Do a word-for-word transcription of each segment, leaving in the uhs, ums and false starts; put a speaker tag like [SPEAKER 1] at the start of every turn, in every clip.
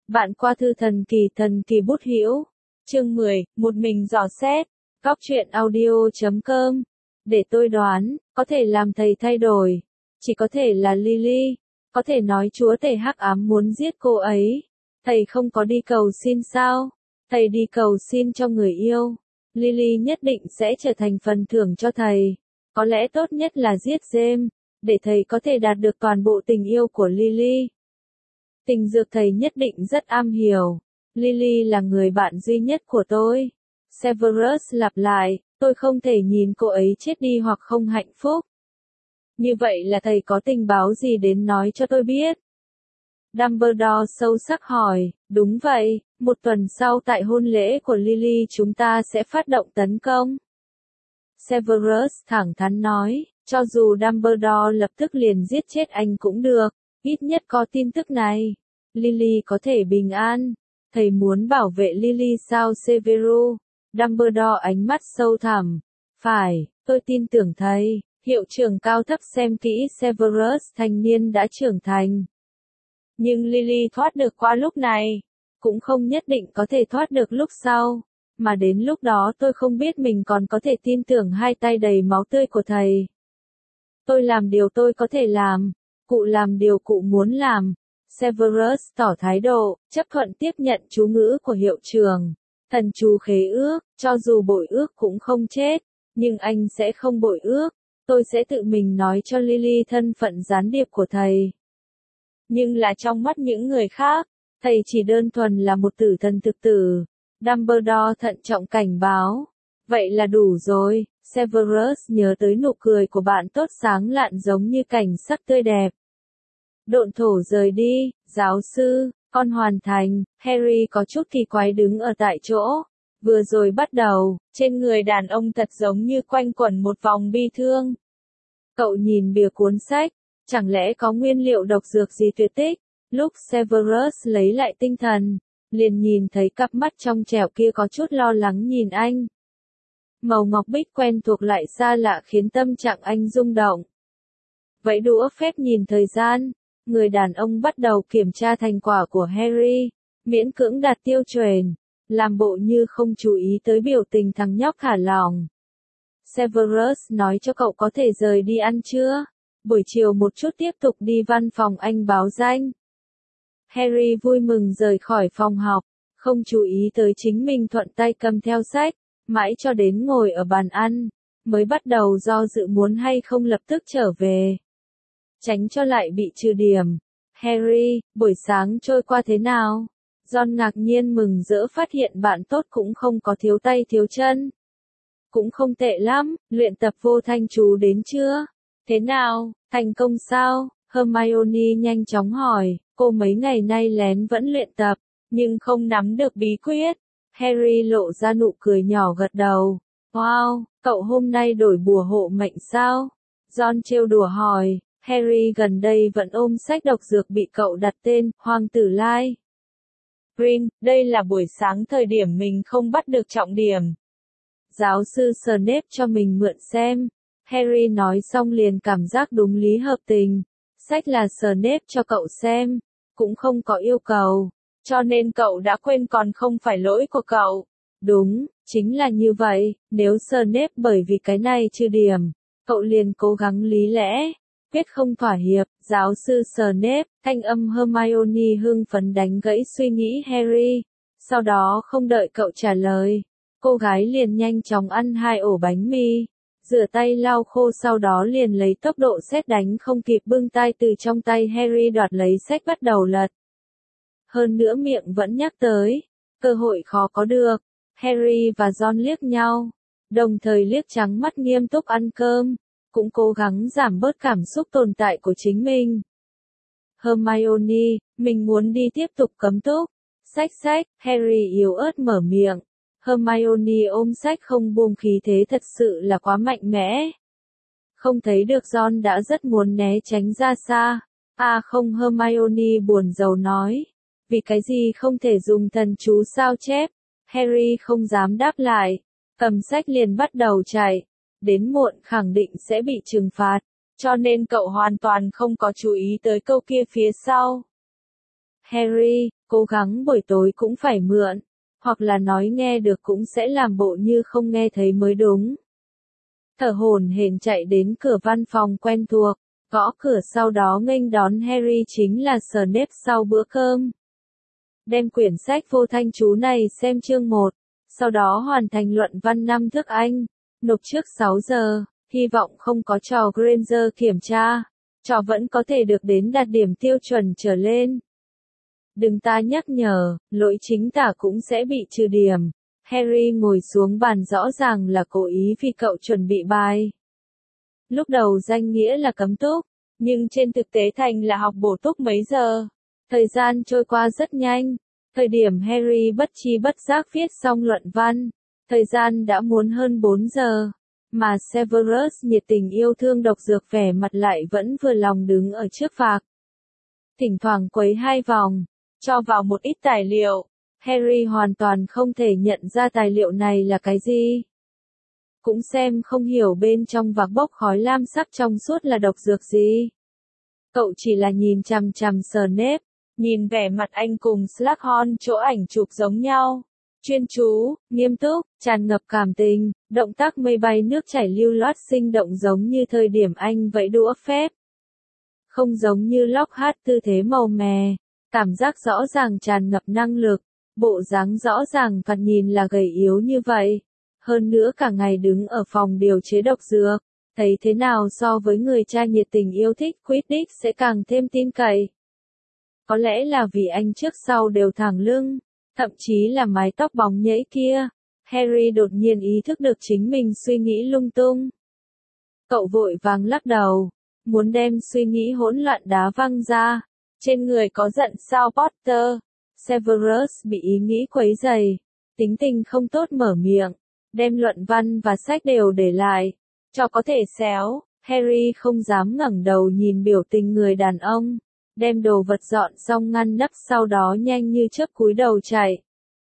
[SPEAKER 1] Bạn qua thư thần kỳ thần kỳ bút hữu. Chương mười, một mình dò xét. Góc truyện audio chấm com. Để tôi đoán, có thể làm thầy thay đổi. Chỉ có thể là Lily. Có thể nói chúa tể hắc ám muốn giết cô ấy. Thầy không có đi cầu xin sao? Thầy đi cầu xin cho người yêu. Lily nhất định sẽ trở thành phần thưởng cho thầy. Có lẽ tốt nhất là giết James, để thầy có thể đạt được toàn bộ tình yêu của Lily. Tình dược thầy nhất định rất am hiểu. Lily là người bạn duy nhất của tôi. Severus lặp lại, tôi không thể nhìn cô ấy chết đi hoặc không hạnh phúc. Như vậy là thầy có tình báo gì đến nói cho tôi biết? Dumbledore sâu sắc hỏi, đúng vậy, một tuần sau tại hôn lễ của Lily chúng ta sẽ phát động tấn công. Severus thẳng thắn nói, cho dù Dumbledore lập tức liền giết chết anh cũng được, ít nhất có tin tức này. Lily có thể bình an. Thầy muốn bảo vệ Lily sao Severus? Dumbledore ánh mắt sâu thẳm. Phải, tôi tin tưởng thầy. Hiệu trưởng cao thấp xem kỹ Severus thanh niên đã trưởng thành. Nhưng Lily thoát được qua lúc này, cũng không nhất định có thể thoát được lúc sau. Mà đến lúc đó tôi không biết mình còn có thể tin tưởng hai tay đầy máu tươi của thầy. Tôi làm điều tôi có thể làm. Cụ làm điều cụ muốn làm. Severus tỏ thái độ, chấp thuận tiếp nhận chú ngữ của hiệu trưởng. Thần chú khế ước, cho dù bội ước cũng không chết, nhưng anh sẽ không bội ước. Tôi sẽ tự mình nói cho Lily thân phận gián điệp của thầy. Nhưng là trong mắt những người khác, thầy chỉ đơn thuần là một tử thần thực tử. Dumbledore thận trọng cảnh báo. Vậy là đủ rồi, Severus nhớ tới nụ cười của bạn tốt sáng lạn giống như cảnh sắc tươi đẹp. Độn thổ rời đi, giáo sư, con hoàn thành, Harry có chút kỳ quái đứng ở tại chỗ. Vừa rồi bắt đầu, trên người đàn ông thật giống như quanh quẩn một vòng bi thương. Cậu nhìn bìa cuốn sách, chẳng lẽ có nguyên liệu độc dược gì tuyệt tích? Lúc Severus lấy lại tinh thần, liền nhìn thấy cặp mắt trong trẻo kia có chút lo lắng nhìn anh. Màu ngọc bích quen thuộc lại xa lạ khiến tâm trạng anh rung động. Vẫy đũa phép nhìn thời gian, người đàn ông bắt đầu kiểm tra thành quả của Harry, miễn cưỡng đạt tiêu chuẩn, làm bộ như không chú ý tới biểu tình thằng nhóc thả lỏng. Severus nói cho cậu có thể rời đi ăn trưa, buổi chiều một chút tiếp tục đi văn phòng anh báo danh. Harry vui mừng rời khỏi phòng học, không chú ý tới chính mình thuận tay cầm theo sách, mãi cho đến ngồi ở bàn ăn, mới bắt đầu do dự muốn hay không lập tức trở về. Tránh cho lại bị trừ điểm. Harry, buổi sáng trôi qua thế nào? Ron ngạc nhiên mừng rỡ phát hiện bạn tốt cũng không có thiếu tay thiếu chân. Cũng không tệ lắm, luyện tập vô thanh chú đến chưa? Thế nào, thành công sao? Hermione nhanh chóng hỏi, cô mấy ngày nay lén vẫn luyện tập, nhưng không nắm được bí quyết. Harry lộ ra nụ cười nhỏ gật đầu. Wow, cậu hôm nay đổi bùa hộ mệnh sao? Ron trêu đùa hỏi. Harry gần đây vẫn ôm sách độc dược bị cậu đặt tên, Hoàng tử Lai. Green, đây là buổi sáng thời điểm mình không bắt được trọng điểm. Giáo sư Snape cho mình mượn xem. Harry nói xong liền cảm giác đúng lý hợp tình. Sách là Snape cho cậu xem, cũng không có yêu cầu, cho nên cậu đã quên còn không phải lỗi của cậu. Đúng, chính là như vậy, nếu Snape bởi vì cái này trừ điểm, cậu liền cố gắng lý lẽ. Quyết không thỏa hiệp, giáo sư Snape, thanh âm Hermione hưng phấn đánh gãy suy nghĩ Harry. Sau đó không đợi cậu trả lời, cô gái liền nhanh chóng ăn hai ổ bánh mì, rửa tay lau khô sau đó liền lấy tốc độ sét đánh không kịp bưng tay từ trong tay Harry đoạt lấy sách bắt đầu lật. Hơn nữa miệng vẫn nhắc tới, cơ hội khó có được. Harry và Ron liếc nhau, đồng thời liếc trắng mắt nghiêm túc ăn cơm. Cũng cố gắng giảm bớt cảm xúc tồn tại của chính mình. Hermione, mình muốn đi tiếp tục cấm túc. Sách sách, Harry yếu ớt mở miệng. Hermione ôm sách không buông khí thế thật sự là quá mạnh mẽ. Không thấy được Ron đã rất muốn né tránh ra xa. À không, Hermione buồn rầu nói. Vì cái gì không thể dùng thần chú sao chép? Harry không dám đáp lại. Cầm sách liền bắt đầu chạy. Đến muộn khẳng định sẽ bị trừng phạt, cho nên cậu hoàn toàn không có chú ý tới câu kia phía sau. Harry, cố gắng buổi tối cũng phải mượn, hoặc là nói nghe được cũng sẽ làm bộ như không nghe thấy mới đúng. Thở hổn hển chạy đến cửa văn phòng quen thuộc, gõ cửa sau đó nghênh đón Harry chính là Snape sau bữa cơm. Đem quyển sách vô thanh chú này xem chương một, sau đó hoàn thành luận văn năm thức Anh, nộp trước sáu giờ, hy vọng không có trò Granger kiểm tra, trò vẫn có thể được đến đạt điểm tiêu chuẩn trở lên. Đừng ta nhắc nhở, lỗi chính tả cũng sẽ bị trừ điểm. Harry ngồi xuống bàn rõ ràng là cố ý vì cậu chuẩn bị bài. Lúc đầu danh nghĩa là cấm túc, nhưng trên thực tế thành là học bổ túc mấy giờ. Thời gian trôi qua rất nhanh. Thời điểm Harry bất chi bất giác viết xong luận văn, thời gian đã muốn hơn bốn giờ. Mà Severus nhiệt tình yêu thương độc dược vẻ mặt lại vẫn vừa lòng đứng ở trước phạc. Thỉnh thoảng quấy hai vòng, cho vào một ít tài liệu. Harry hoàn toàn không thể nhận ra tài liệu này là cái gì. Cũng xem không hiểu bên trong vạc bốc khói lam sắc trong suốt là độc dược gì. Cậu chỉ là nhìn chằm chằm Snape, nhìn vẻ mặt anh cùng Slughorn chỗ ảnh chụp giống nhau. Chuyên chú, nghiêm túc, tràn ngập cảm tình, động tác mây bay nước chảy lưu loát sinh động giống như thời điểm anh vẫy đũa phép. Không giống như Lockhart tư thế màu mè, cảm giác rõ ràng tràn ngập năng lực, bộ dáng rõ ràng thoạt nhìn là gầy yếu như vậy. Hơn nữa cả ngày đứng ở phòng điều chế độc dược, thấy thế nào so với người cha nhiệt tình yêu thích Quidditch sẽ càng thêm tin cậy. Có lẽ là vì anh trước sau đều thẳng lưng, thậm chí là mái tóc bóng nhễ kia. Harry đột nhiên ý thức được chính mình suy nghĩ lung tung. Cậu vội vàng lắc đầu, muốn đem suy nghĩ hỗn loạn đá văng ra. Trên người có giận sao Potter? Severus bị ý nghĩ quấy rầy, tính tình không tốt mở miệng, đem luận văn và sách đều để lại, cho có thể xéo. Harry không dám ngẩng đầu nhìn biểu tình người đàn ông, đem đồ vật dọn xong ngăn nắp sau đó nhanh như chớp cúi đầu chạy.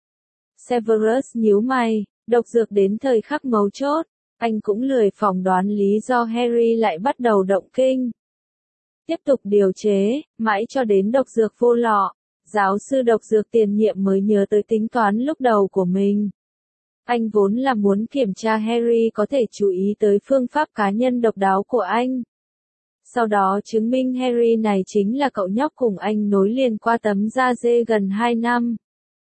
[SPEAKER 1] Severus nhíu mày, độc dược đến thời khắc mấu chốt, anh cũng lười phỏng đoán lý do Harry lại bắt đầu động kinh. Tiếp tục điều chế, mãi cho đến độc dược vô lọ, giáo sư độc dược tiền nhiệm mới nhớ tới tính toán lúc đầu của mình. Anh vốn là muốn kiểm tra Harry có thể chú ý tới phương pháp cá nhân độc đáo của anh. Sau đó chứng minh Harry này chính là cậu nhóc cùng anh nối liền qua tấm da dê gần hai năm.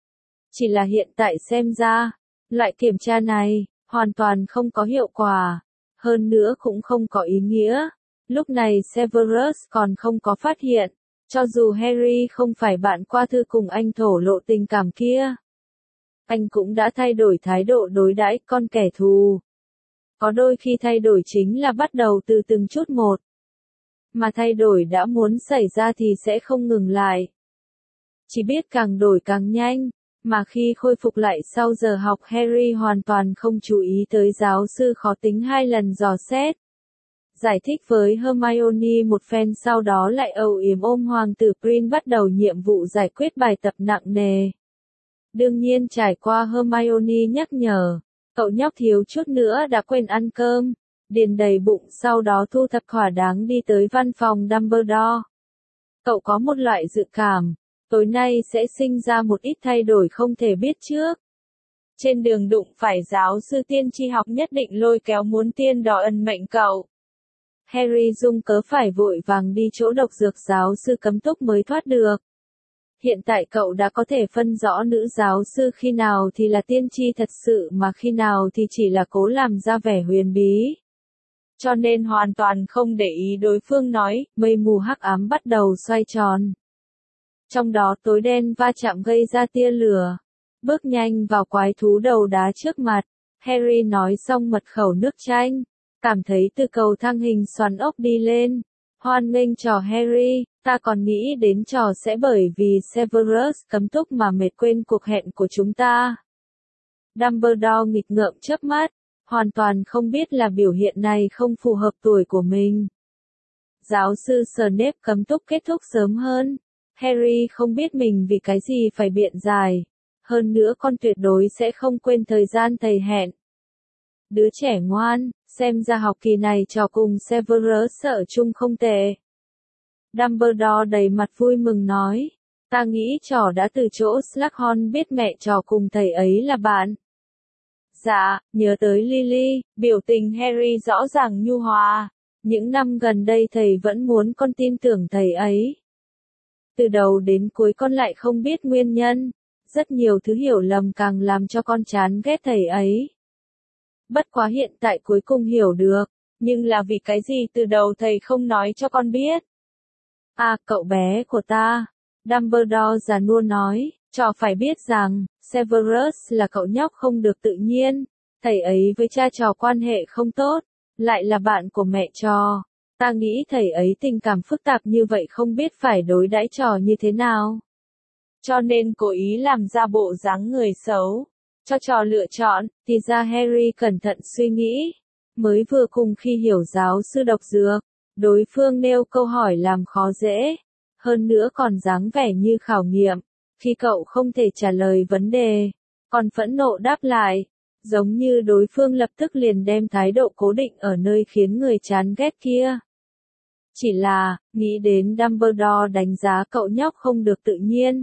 [SPEAKER 1] Chỉ là hiện tại xem ra, loại kiểm tra này, hoàn toàn không có hiệu quả, hơn nữa cũng không có ý nghĩa. Lúc này Severus còn không có phát hiện, cho dù Harry không phải bạn qua thư cùng anh thổ lộ tình cảm kia. Anh cũng đã thay đổi thái độ đối đãi con kẻ thù. Có đôi khi thay đổi chính là bắt đầu từ từng chút một. Mà thay đổi đã muốn xảy ra thì sẽ không ngừng lại. Chỉ biết càng đổi càng nhanh, mà khi khôi phục lại sau giờ học Harry hoàn toàn không chú ý tới giáo sư khó tính hai lần dò xét. Giải thích với Hermione một phen sau đó lại âu yếm ôm hoàng tử Prin bắt đầu nhiệm vụ giải quyết bài tập nặng nề. Đương nhiên trải qua Hermione nhắc nhở, cậu nhóc thiếu chút nữa đã quên ăn cơm, điền đầy bụng sau đó thu thập thỏa đáng đi tới văn phòng Dumbledore. Cậu có một loại dự cảm, tối nay sẽ sinh ra một ít thay đổi không thể biết trước. Trên đường đụng phải giáo sư tiên tri học nhất định lôi kéo muốn tiên đỏ ân mệnh cậu. Harry dung cớ phải vội vàng đi chỗ độc dược giáo sư cấm túc mới thoát được. Hiện tại cậu đã có thể phân rõ nữ giáo sư khi nào thì là tiên tri thật sự mà khi nào thì chỉ là cố làm ra vẻ huyền bí. Cho nên hoàn toàn không để ý đối phương nói, mây mù hắc ám bắt đầu xoay tròn. Trong đó tối đen va chạm gây ra tia lửa. Bước nhanh vào quái thú đầu đá trước mặt, Harry nói xong mật khẩu nước chanh, cảm thấy từ cầu thang hình xoắn ốc đi lên. Hoan nghênh trò Harry, ta còn nghĩ đến trò sẽ bởi vì Severus cấm túc mà mệt quên cuộc hẹn của chúng ta. Dumbledore nghịch ngợm chớp mắt, hoàn toàn không biết là biểu hiện này không phù hợp tuổi của mình. Giáo sư Snape cấm túc kết thúc sớm hơn. Harry không biết mình vì cái gì phải biện giải. Hơn nữa con tuyệt đối sẽ không quên thời gian thầy hẹn. Đứa trẻ ngoan, xem ra học kỳ này trò cùng Severus ở chung không tệ. Dumbledore đầy mặt vui mừng nói. Ta nghĩ trò đã từ chỗ Slughorn biết mẹ trò cùng thầy ấy là bạn. Dạ, nhớ tới Lily, biểu tình Harry rõ ràng nhu hòa. Những năm gần đây thầy vẫn muốn con tin tưởng thầy ấy. Từ đầu đến cuối con lại không biết nguyên nhân. Rất nhiều thứ hiểu lầm càng làm cho con chán ghét thầy ấy. Bất quá hiện tại cuối cùng hiểu được. Nhưng là vì cái gì từ đầu thầy không nói cho con biết? À, cậu bé của ta. Dumbledore già nua nói, trò phải biết rằng, Severus là cậu nhóc không được tự nhiên. Thầy ấy với cha trò quan hệ không tốt, lại là bạn của mẹ trò. Ta nghĩ thầy ấy tình cảm phức tạp như vậy không biết phải đối đãi trò như thế nào. Cho nên cố ý làm ra bộ dáng người xấu, cho trò lựa chọn, thì ra Harry cẩn thận suy nghĩ. Mới vừa cùng khi hiểu giáo sư độc dược, đối phương nêu câu hỏi làm khó dễ, hơn nữa còn dáng vẻ như khảo nghiệm, khi cậu không thể trả lời vấn đề, còn phẫn nộ đáp lại, giống như đối phương lập tức liền đem thái độ cố định ở nơi khiến người chán ghét kia. Chỉ là, nghĩ đến Dumbledore đánh giá cậu nhóc không được tự nhiên.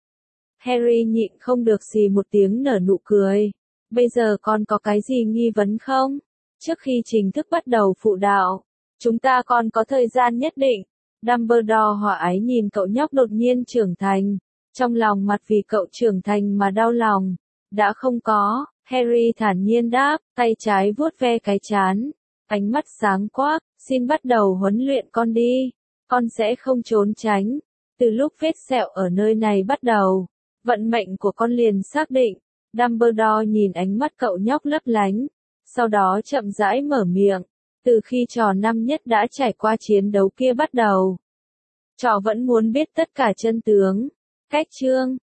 [SPEAKER 1] Harry nhịn không được xì một tiếng nở nụ cười. Bây giờ con có cái gì nghi vấn không? Trước khi chính thức bắt đầu phụ đạo, chúng ta còn có thời gian nhất định. Dumbledore hòa ái nhìn cậu nhóc đột nhiên trưởng thành, trong lòng mặt vì cậu trưởng thành mà đau lòng. Đã không có, Harry thản nhiên đáp, tay trái vuốt ve cái trán, ánh mắt sáng quắc, xin bắt đầu huấn luyện con đi, con sẽ không trốn tránh. Từ lúc vết sẹo ở nơi này bắt đầu, vận mệnh của con liền xác định. Dumbledore nhìn ánh mắt cậu nhóc lấp lánh, sau đó chậm rãi mở miệng, từ khi trò năm nhất đã trải qua chiến đấu kia bắt đầu. Trò vẫn muốn biết tất cả chân tướng. Cách chương